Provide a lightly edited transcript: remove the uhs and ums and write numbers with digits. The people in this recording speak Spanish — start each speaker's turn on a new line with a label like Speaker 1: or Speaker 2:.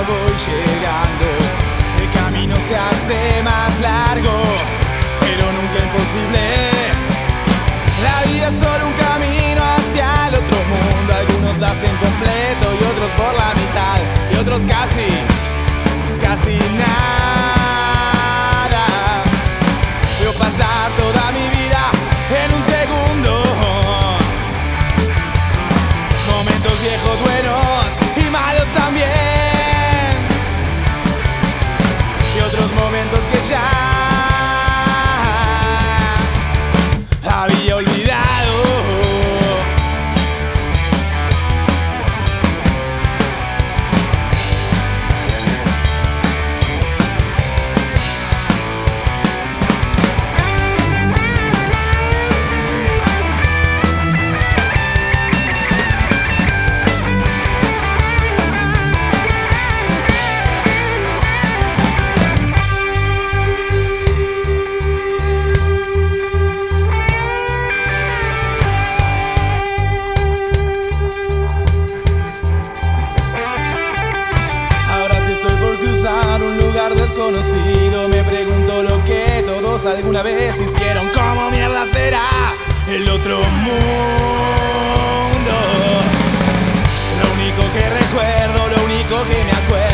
Speaker 1: voy llegando. El camino se hace más largo, pero nunca imposible. La vida es solo un camino hacia el otro mundo. Algunos lo hacen completo y otros por la mitad, y otros casi nada. Veo pasar toda mi vida en un segundo. Momentos viejos, buenos y malos también, y otros momentos que ya había olvidado. Un lugar desconocido, me pregunto lo que todos alguna vez hicieron. ¿Cómo mierda será el otro mundo? Lo único que recuerdo, lo único que me acuerdo